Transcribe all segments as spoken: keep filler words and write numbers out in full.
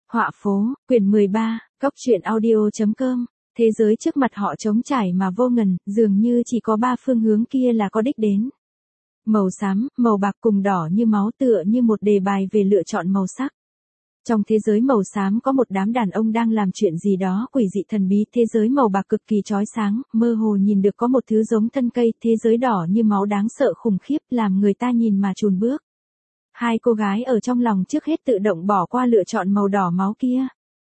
Họa phố, quyển mười ba, Cốc truyện audio chấm com. Thế giới trước mặt họ trống trải mà vô ngần, dường như chỉ có ba phương hướng kia là có đích đến. Màu xám, màu bạc cùng đỏ như máu tựa như một đề bài về lựa chọn màu sắc. Trong thế giới màu xám có một đám đàn ông đang làm chuyện gì đó quỷ dị thần bí. Thế giới màu bạc cực kỳ chói sáng, mơ hồ nhìn được có một thứ giống thân cây. Thế giới đỏ như máu đáng sợ khủng khiếp làm người ta nhìn mà chùn bước. Hai cô gái ở trong lòng trước hết tự động bỏ qua lựa chọn màu đỏ máu kia.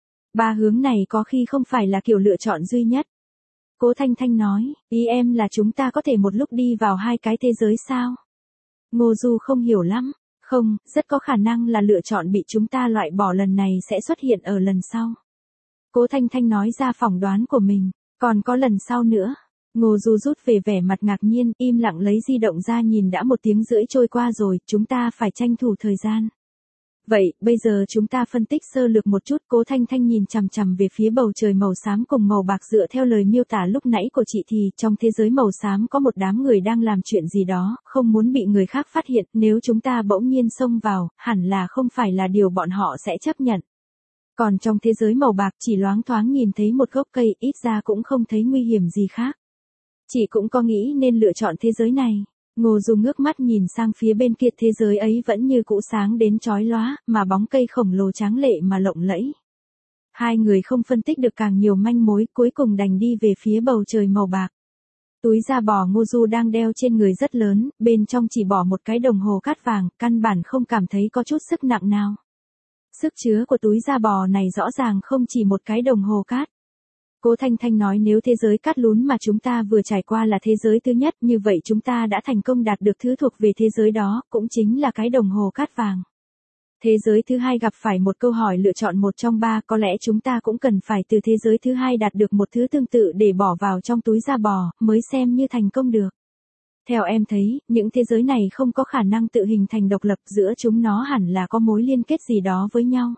Ba hướng này có khi không phải là kiểu lựa chọn duy nhất. Cố Thanh Thanh nói, ý em là chúng ta có thể một lúc đi vào hai cái thế giới sao? Ngô Du không hiểu lắm. Không, rất có khả năng là lựa chọn bị chúng ta loại bỏ lần này sẽ xuất hiện ở lần sau. Cố Thanh Thanh nói ra phỏng đoán của mình, còn có lần sau nữa. Ngô Du rút về vẻ mặt ngạc nhiên, im lặng lấy di động ra nhìn đã một tiếng rưỡi trôi qua rồi, chúng ta phải tranh thủ thời gian. Vậy, bây giờ chúng ta phân tích sơ lược một chút. Cố Thanh Thanh nhìn chằm chằm về phía bầu trời màu xám cùng màu bạc dựa theo lời miêu tả lúc nãy của chị thì trong thế giới màu xám có một đám người đang làm chuyện gì đó, không muốn bị người khác phát hiện, nếu chúng ta bỗng nhiên xông vào, hẳn là không phải là điều bọn họ sẽ chấp nhận. Còn trong thế giới màu bạc chỉ loáng thoáng nhìn thấy một gốc cây, ít ra cũng không thấy nguy hiểm gì khác. Chị cũng có nghĩ nên lựa chọn thế giới này. Ngô Du ngước mắt nhìn sang phía bên kia, thế giới ấy vẫn như cũ sáng đến chói lóa, mà bóng cây khổng lồ tráng lệ mà lộng lẫy. Hai người không phân tích được càng nhiều manh mối, cuối cùng đành đi về phía bầu trời màu bạc. Túi da bò Ngô Du đang đeo trên người rất lớn, bên trong chỉ bỏ một cái đồng hồ cát vàng, căn bản không cảm thấy có chút sức nặng nào. Sức chứa của túi da bò này rõ ràng không chỉ một cái đồng hồ cát. Cố Thanh Thanh nói nếu thế giới cát lún mà chúng ta vừa trải qua là thế giới thứ nhất, như vậy chúng ta đã thành công đạt được thứ thuộc về thế giới đó, cũng chính là cái đồng hồ cát vàng. Thế giới thứ hai gặp phải một câu hỏi lựa chọn một trong ba, có lẽ chúng ta cũng cần phải từ thế giới thứ hai đạt được một thứ tương tự để bỏ vào trong túi da bò, mới xem như thành công được. Theo em thấy, những thế giới này không có khả năng tự hình thành độc lập, giữa chúng nó hẳn là có mối liên kết gì đó với nhau.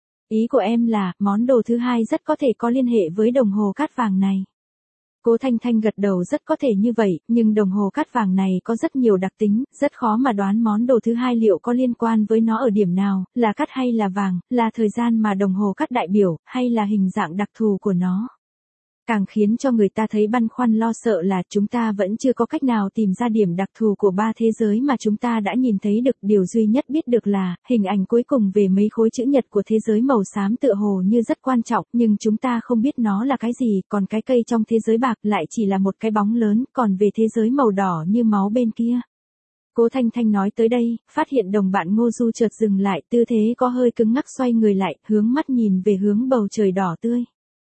Ý của em là, món đồ thứ hai rất có thể có liên hệ với đồng hồ cát vàng này. Cố Thanh Thanh gật đầu, rất có thể như vậy, nhưng đồng hồ cát vàng này có rất nhiều đặc tính, rất khó mà đoán món đồ thứ hai liệu có liên quan với nó ở điểm nào, là cát hay là vàng, là thời gian mà đồng hồ cát đại biểu, hay là hình dạng đặc thù của nó. Càng khiến cho người ta thấy băn khoăn lo sợ là chúng ta vẫn chưa có cách nào tìm ra điểm đặc thù của ba thế giới mà chúng ta đã nhìn thấy được. Điều duy nhất biết được là, hình ảnh cuối cùng về mấy khối chữ nhật của thế giới màu xám tựa hồ như rất quan trọng, nhưng chúng ta không biết nó là cái gì, còn cái cây trong thế giới bạc lại chỉ là một cái bóng lớn, còn về thế giới màu đỏ như máu bên kia. Cố Thanh Thanh nói tới đây, phát hiện đồng bạn Ngô Du chợt dừng lại, tư thế có hơi cứng ngắc, xoay người lại, hướng mắt nhìn về hướng bầu trời đỏ tươi.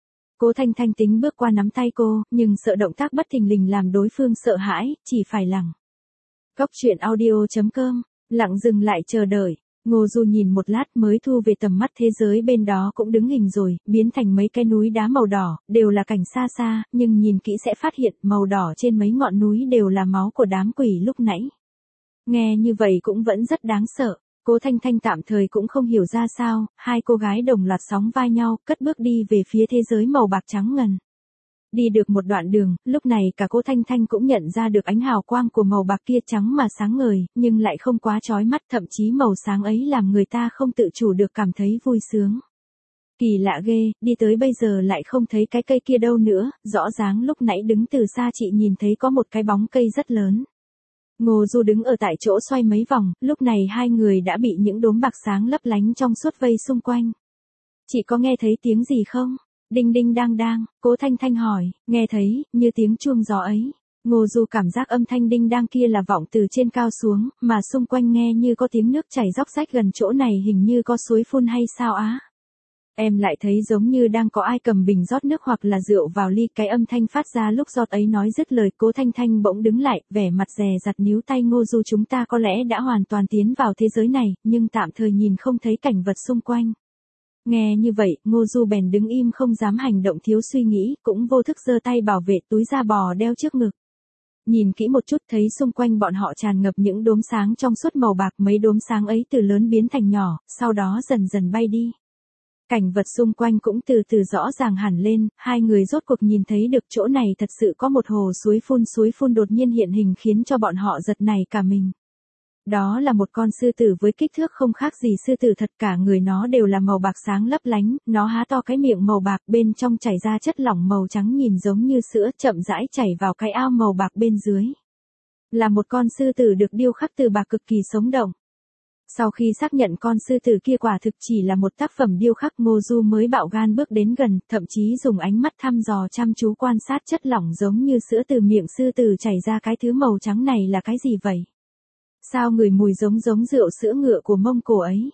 Cố Thanh Thanh tính bước qua nắm tay cô, nhưng sợ động tác bất thình lình làm đối phương sợ hãi, chỉ phải lặng. Cốc truyện audio chấm com, lặng dừng lại chờ đợi. Ngô Du nhìn một lát mới thu về tầm mắt, thế giới bên đó cũng đứng hình rồi, biến thành mấy cái núi đá màu đỏ, đều là cảnh xa xa, nhưng nhìn kỹ sẽ phát hiện màu đỏ trên mấy ngọn núi đều là máu của đám quỷ lúc nãy. Nghe như vậy cũng vẫn rất đáng sợ. Cố Thanh Thanh tạm thời cũng không hiểu ra sao, hai cô gái đồng loạt sóng vai nhau, cất bước đi về phía thế giới màu bạc trắng ngần. Đi được một đoạn đường, lúc này cả Cố Thanh Thanh cũng nhận ra được ánh hào quang của màu bạc kia trắng mà sáng ngời, nhưng lại không quá chói mắt, thậm chí màu sáng ấy làm người ta không tự chủ được cảm thấy vui sướng. Kỳ lạ ghê, đi tới bây giờ lại không thấy cái cây kia đâu nữa, rõ ràng lúc nãy đứng từ xa chị nhìn thấy có một cái bóng cây rất lớn. Ngô Du đứng ở tại chỗ xoay mấy vòng, lúc này hai người đã bị những đốm bạc sáng lấp lánh trong suốt vây xung quanh. Chị có nghe thấy tiếng gì không? Đinh đinh đang đang, Cố Thanh Thanh hỏi, nghe thấy, như tiếng chuông gió ấy. Ngô Du cảm giác âm thanh đinh đang kia là vọng từ trên cao xuống, mà xung quanh nghe như có tiếng nước chảy róc rách, gần chỗ này hình như có suối phun hay sao á? Em lại thấy giống như đang có ai cầm bình rót nước hoặc là rượu vào ly, cái âm thanh phát ra lúc giọt ấy nói dứt lời, Cố Thanh Thanh bỗng đứng lại, vẻ mặt dè dặt níu tay Ngô Du, chúng ta có lẽ đã hoàn toàn tiến vào thế giới này, nhưng tạm thời nhìn không thấy cảnh vật xung quanh. Nghe như vậy, Ngô Du bèn đứng im không dám hành động thiếu suy nghĩ, cũng vô thức giơ tay bảo vệ túi da bò đeo trước ngực. Nhìn kỹ một chút thấy xung quanh bọn họ tràn ngập những đốm sáng trong suốt màu bạc, mấy đốm sáng ấy từ lớn biến thành nhỏ, sau đó dần dần bay đi. Cảnh vật xung quanh cũng từ từ rõ ràng hẳn lên, hai người rốt cuộc nhìn thấy được chỗ này thật sự có một hồ suối phun, suối phun đột nhiên hiện hình khiến cho bọn họ giật nảy cả mình. Đó là một con sư tử với kích thước không khác gì sư tử thật, cả người nó đều là màu bạc sáng lấp lánh, nó há to cái miệng màu bạc, bên trong chảy ra chất lỏng màu trắng nhìn giống như sữa, chậm rãi chảy vào cái ao màu bạc bên dưới. Là một con sư tử được điêu khắc từ bạc cực kỳ sống động. Sau khi xác nhận con sư tử kia quả thực chỉ là một tác phẩm điêu khắc, Ngô Du mới bạo gan bước đến gần, thậm chí dùng ánh mắt thăm dò chăm chú quan sát chất lỏng giống như sữa từ miệng sư tử chảy ra. Cái thứ màu trắng này là cái gì vậy? Sao ngửi mùi giống giống rượu sữa ngựa của Mông Cổ ấy?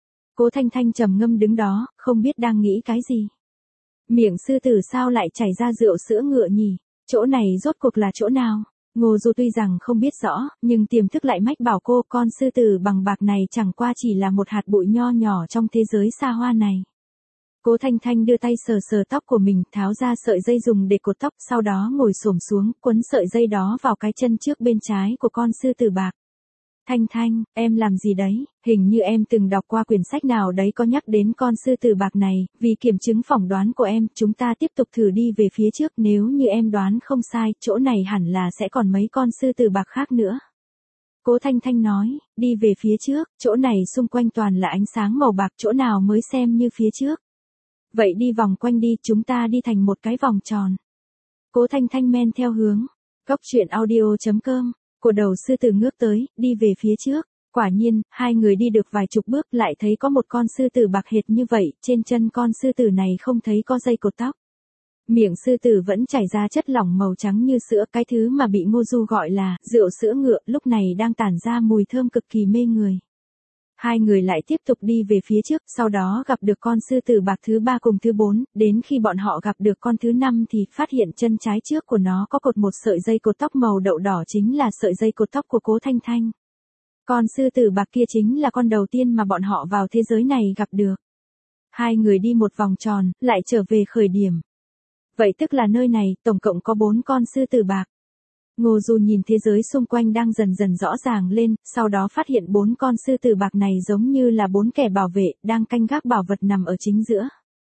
Cố Thanh Thanh trầm ngâm đứng đó, không biết đang nghĩ cái gì. Miệng sư tử sao lại chảy ra rượu sữa ngựa nhỉ? Chỗ này rốt cuộc là chỗ nào? Ngô Du tuy rằng không biết rõ, nhưng tiềm thức lại mách bảo cô con sư tử bằng bạc này chẳng qua chỉ là một hạt bụi nho nhỏ trong thế giới xa hoa này. Cố Thanh Thanh đưa tay sờ sờ tóc của mình, tháo ra sợi dây dùng để cột tóc, sau đó ngồi xổm xuống, quấn sợi dây đó vào cái chân trước bên trái của con sư tử bạc. Thanh Thanh, em làm gì đấy? Hình như em từng đọc qua quyển sách nào đấy có nhắc đến con sư tử bạc này, vì kiểm chứng phỏng đoán của em, chúng ta tiếp tục thử đi về phía trước, nếu như em đoán không sai, chỗ này hẳn là sẽ còn mấy con sư tử bạc khác nữa. Cố Thanh Thanh nói, đi về phía trước, chỗ này xung quanh toàn là ánh sáng màu bạc, chỗ nào mới xem như phía trước. Vậy đi vòng quanh đi, chúng ta đi thành một cái vòng tròn. Cố Thanh Thanh men theo hướng góc truyện audio chấm com. Của đầu sư tử ngước tới, đi về phía trước. Quả nhiên, hai người đi được vài chục bước lại thấy có một con sư tử bạc hệt như vậy, trên chân con sư tử này không thấy có dây cột tóc. Miệng sư tử vẫn chảy ra chất lỏng màu trắng như sữa, cái thứ mà bị Ngô Du gọi là rượu sữa ngựa, lúc này đang tản ra mùi thơm cực kỳ mê người. Hai người lại tiếp tục đi về phía trước, sau đó gặp được con sư tử bạc thứ ba cùng thứ bốn, đến khi bọn họ gặp được con thứ năm thì phát hiện chân trái trước của nó có cột một sợi dây cột tóc màu đậu đỏ, chính là sợi dây cột tóc của Cố Thanh Thanh. Con sư tử bạc kia chính là con đầu tiên mà bọn họ vào thế giới này gặp được. Hai người đi một vòng tròn, lại trở về khởi điểm. Vậy tức là nơi này, tổng cộng có bốn con sư tử bạc. Ngô Du nhìn thế giới xung quanh đang dần dần rõ ràng lên, sau đó phát hiện bốn con sư tử bạc này giống như là bốn kẻ bảo vệ, đang canh gác bảo vật nằm ở chính giữa.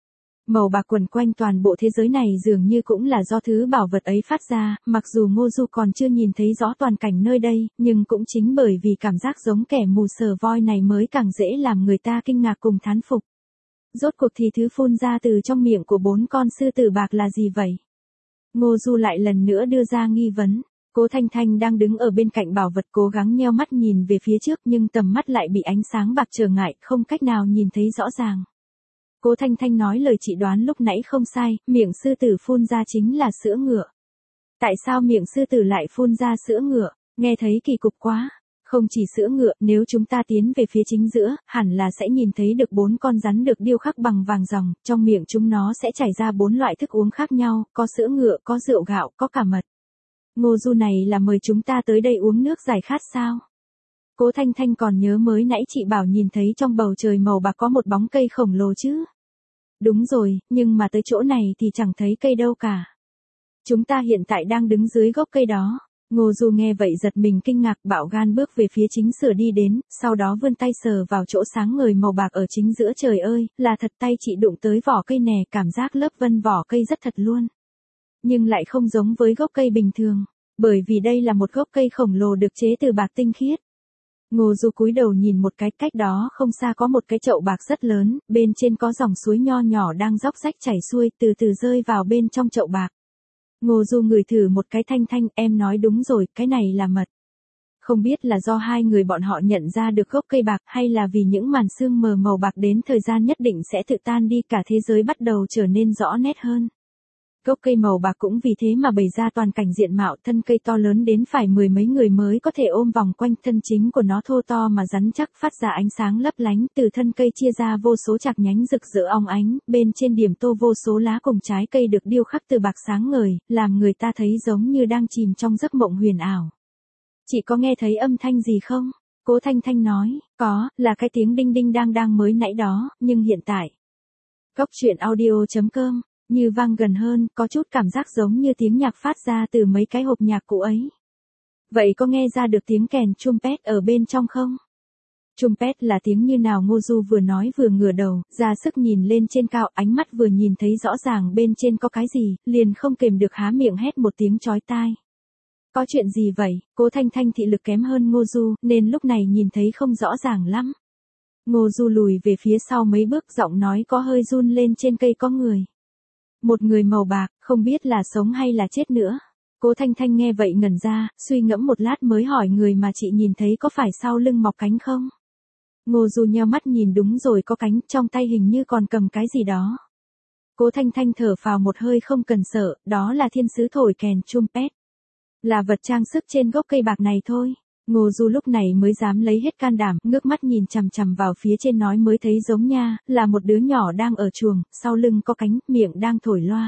Màu bạc quần quanh toàn bộ thế giới này dường như cũng là do thứ bảo vật ấy phát ra, mặc dù Ngô Du còn chưa nhìn thấy rõ toàn cảnh nơi đây, nhưng cũng chính bởi vì cảm giác giống kẻ mù sờ voi này mới càng dễ làm người ta kinh ngạc cùng thán phục. Rốt cuộc thì thứ phun ra từ trong miệng của bốn con sư tử bạc là gì vậy? Ngô Du lại lần nữa đưa ra nghi vấn. Cố Thanh Thanh đang đứng ở bên cạnh bảo vật cố gắng nheo mắt nhìn về phía trước, nhưng tầm mắt lại bị ánh sáng bạc trở ngại, không cách nào nhìn thấy rõ ràng. Cố Thanh Thanh nói lời chị đoán lúc nãy không sai, miệng sư tử phun ra chính là sữa ngựa. Tại sao miệng sư tử lại phun ra sữa ngựa? Nghe thấy kỳ cục quá. Không chỉ sữa ngựa, nếu chúng ta tiến về phía chính giữa, hẳn là sẽ nhìn thấy được bốn con rắn được điêu khắc bằng vàng ròng, trong miệng chúng nó sẽ chảy ra bốn loại thức uống khác nhau, có sữa ngựa, có rượu gạo, có cả mật. Ngô Du này là mời chúng ta tới đây uống nước giải khát sao? Cố Thanh Thanh còn nhớ mới nãy chị bảo nhìn thấy trong bầu trời màu bạc có một bóng cây khổng lồ chứ? Đúng rồi, nhưng mà tới chỗ này thì chẳng thấy cây đâu cả. Chúng ta hiện tại đang đứng dưới gốc cây đó. Ngô Du nghe vậy giật mình kinh ngạc, bạo gan bước về phía chính sửa đi đến, sau đó vươn tay sờ vào chỗ sáng ngời màu bạc ở chính giữa. Trời ơi, là thật, tay chị đụng tới vỏ cây nè, cảm giác lớp vân vỏ cây rất thật luôn. Nhưng lại không giống với gốc cây bình thường, bởi vì đây là một gốc cây khổng lồ được chế từ bạc tinh khiết. Ngô Du cúi đầu nhìn một cái, cách đó không xa có một cái chậu bạc rất lớn, bên trên có dòng suối nho nhỏ đang róc rách chảy xuôi, từ từ rơi vào bên trong chậu bạc. Ngô Du ngửi thử một cái. Thanh Thanh, em nói đúng rồi, cái này là mật. Không biết là do hai người bọn họ nhận ra được gốc cây bạc, hay là vì những màn sương mờ màu bạc đến thời gian nhất định sẽ tự tan đi, cả thế giới bắt đầu trở nên rõ nét hơn. Gốc cây màu bạc cũng vì thế mà bày ra toàn cảnh diện mạo, thân cây to lớn đến phải mười mấy người mới có thể ôm vòng quanh, thân chính của nó thô to mà rắn chắc, phát ra ánh sáng lấp lánh, từ thân cây chia ra vô số chạc nhánh rực rỡ óng ánh, bên trên điểm tô vô số lá cùng trái cây được điêu khắc từ bạc sáng ngời, làm người ta thấy giống như đang chìm trong giấc mộng huyền ảo. Chị có nghe thấy âm thanh gì không? Cố Thanh Thanh nói, có, là cái tiếng đinh đinh đang đang mới nãy đó, nhưng hiện tại. Góc truyện audio chấm com như vang gần hơn, có chút cảm giác giống như tiếng nhạc phát ra từ mấy cái hộp nhạc cũ ấy. Vậy có nghe ra được tiếng kèn trumpet ở bên trong không? Trumpet là tiếng như nào? Ngô Du vừa nói vừa ngửa đầu, ra sức nhìn lên trên cao, ánh mắt vừa nhìn thấy rõ ràng bên trên có cái gì, liền không kềm được há miệng hét một tiếng chói tai. Có chuyện gì vậy? Cố Thanh Thanh thị lực kém hơn Ngô Du, nên lúc này nhìn thấy không rõ ràng lắm. Ngô Du lùi về phía sau mấy bước, giọng nói có hơi run lên, trên cây có người. Một người màu bạc, không biết là sống hay là chết nữa. Cố Thanh Thanh nghe vậy ngẩn ra, suy ngẫm một lát mới hỏi, người mà chị nhìn thấy có phải sau lưng mọc cánh không? Ngô Du nheo mắt nhìn, đúng rồi, có cánh, trong tay hình như còn cầm cái gì đó. Cố Thanh Thanh thở phào một hơi, không cần sợ, đó là thiên sứ thổi kèn trumpet. Là vật trang sức trên gốc cây bạc này thôi. Ngô Du lúc này mới dám lấy hết can đảm, ngước mắt nhìn chằm chằm vào phía trên, nói mới thấy giống nha, là một đứa nhỏ đang ở chuồng, sau lưng có cánh, miệng đang thổi loa.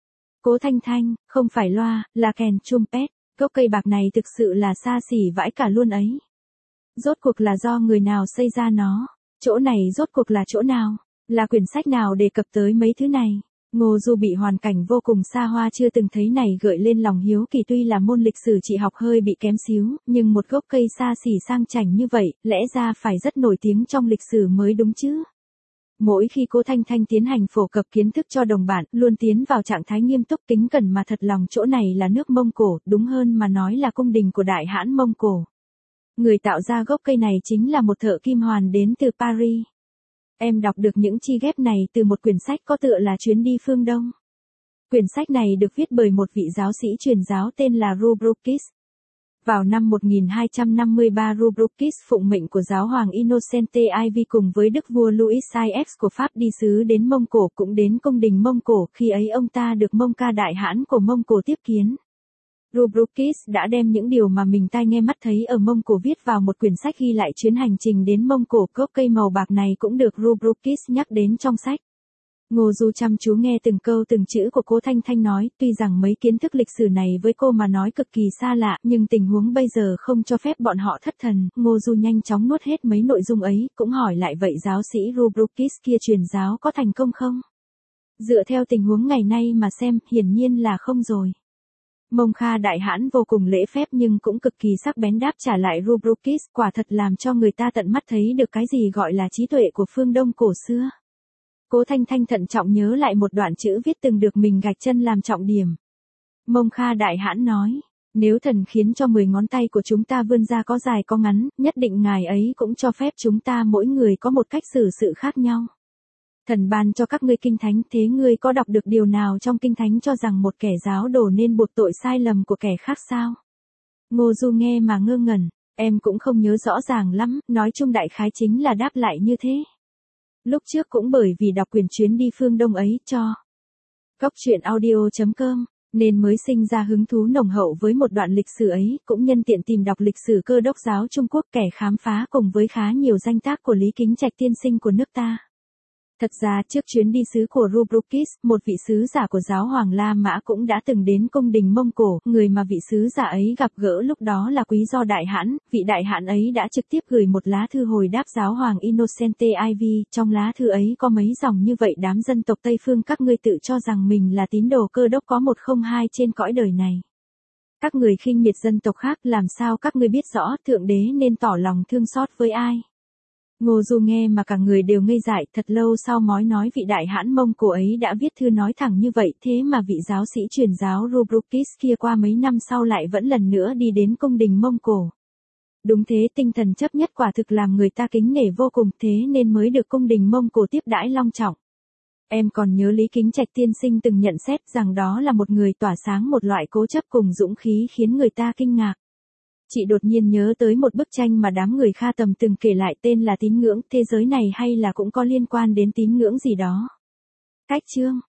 Cố Thanh Thanh, không phải loa, là kèn trumpet, gốc cây bạc này thực sự là xa xỉ vãi cả luôn ấy. Rốt cuộc là do người nào xây ra nó? Chỗ này rốt cuộc là chỗ nào? Là quyển sách nào đề cập tới mấy thứ này? Ngô Du bị hoàn cảnh vô cùng xa hoa chưa từng thấy này gợi lên lòng hiếu kỳ, tuy là môn lịch sử chị học hơi bị kém xíu, nhưng một gốc cây xa xỉ sang chảnh như vậy, lẽ ra phải rất nổi tiếng trong lịch sử mới đúng chứ. Mỗi khi Cố Thanh Thanh tiến hành phổ cập kiến thức cho đồng bạn, luôn tiến vào trạng thái nghiêm túc kính cẩn mà thật lòng, chỗ này là nước Mông Cổ, đúng hơn mà nói là cung đình của Đại Hãn Mông Cổ. Người tạo ra gốc cây này chính là một thợ kim hoàn đến từ Paris. Em đọc được những chi ghép này từ một quyển sách có tựa là Chuyến đi phương Đông. Quyển sách này được viết bởi một vị giáo sĩ truyền giáo tên là Rubrukis. Vào năm một nghìn hai trăm năm mươi ba, Rubrukis phụng mệnh của giáo hoàng Innocente hai cùng với đức vua Louis the sixth của Pháp đi sứ đến Mông Cổ, cũng đến cung đình Mông Cổ, khi ấy ông ta được Mông Ca Đại Hãn của Mông Cổ tiếp kiến. Rubrukis đã đem những điều mà mình tai nghe mắt thấy ở Mông Cổ viết vào một quyển sách ghi lại chuyến hành trình đến Mông Cổ. Gốc cây màu bạc này cũng được Rubrukis nhắc đến trong sách. Ngô Du chăm chú nghe từng câu từng chữ của Cố Thanh Thanh nói, tuy rằng mấy kiến thức lịch sử này với cô mà nói cực kỳ xa lạ, nhưng tình huống bây giờ không cho phép bọn họ thất thần. Ngô Du nhanh chóng nuốt hết mấy nội dung ấy, cũng hỏi lại, vậy giáo sĩ Rubrukis kia truyền giáo có thành công không? Dựa theo tình huống ngày nay mà xem, hiển nhiên là không rồi. Mông Kha Đại Hãn vô cùng lễ phép nhưng cũng cực kỳ sắc bén đáp trả lại Rubrukis, quả thật làm cho người ta tận mắt thấy được cái gì gọi là trí tuệ của phương Đông cổ xưa. Cố Thanh Thanh thận trọng nhớ lại một đoạn chữ viết từng được mình gạch chân làm trọng điểm. Mông Kha Đại Hãn nói, nếu thần khiến cho mười ngón tay của chúng ta vươn ra có dài có ngắn, nhất định ngài ấy cũng cho phép chúng ta mỗi người có một cách xử sự khác nhau. Thần ban cho các ngươi kinh thánh, thế ngươi có đọc được điều nào trong kinh thánh cho rằng một kẻ giáo đồ nên buộc tội sai lầm của kẻ khác sao? Ngô Du nghe mà ngơ ngẩn, em cũng không nhớ rõ ràng lắm, nói chung đại khái chính là đáp lại như thế. Lúc trước cũng bởi vì đọc quyển Chuyến đi phương Đông ấy cho Cốc Truyện Audio chấm com, nên mới sinh ra hứng thú nồng hậu với một đoạn lịch sử ấy, cũng nhân tiện tìm đọc lịch sử Cơ đốc giáo Trung Quốc, kẻ khám phá cùng với khá nhiều danh tác của Lý Kính Trạch tiên sinh của nước ta. Thật ra trước chuyến đi sứ của Rubrukis, một vị sứ giả của giáo hoàng La Mã cũng đã từng đến cung đình Mông Cổ, người mà vị sứ giả ấy gặp gỡ lúc đó là Quý Do Đại Hãn, vị đại hãn ấy đã trực tiếp gửi một lá thư hồi đáp giáo hoàng Innocente hai, trong lá thư ấy có mấy dòng như vậy: đám dân tộc Tây phương các ngươi tự cho rằng mình là tín đồ Cơ đốc có một không hai trên cõi đời này. Các người khinh miệt dân tộc khác, làm sao các ngươi biết rõ Thượng Đế nên tỏ lòng thương xót với ai? Ngô Du nghe mà cả người đều ngây dại, thật lâu sau mới nói vị đại hãn Mông Cổ ấy đã viết thư nói thẳng như vậy, thế mà vị giáo sĩ truyền giáo Rubrukis kia qua mấy năm sau lại vẫn lần nữa đi đến cung đình Mông Cổ. Đúng thế, tinh thần chấp nhất quả thực làm người ta kính nể vô cùng, thế nên mới được cung đình Mông Cổ tiếp đãi long trọng. Em còn nhớ Lý Kính Trạch tiên sinh từng nhận xét rằng đó là một người tỏa sáng một loại cố chấp cùng dũng khí khiến người ta kinh ngạc. Chị đột nhiên nhớ tới một bức tranh mà đám người Kha Tầm từng kể lại, tên là Tín ngưỡng, thế giới này hay là cũng có liên quan đến tín ngưỡng gì đó. Cách chương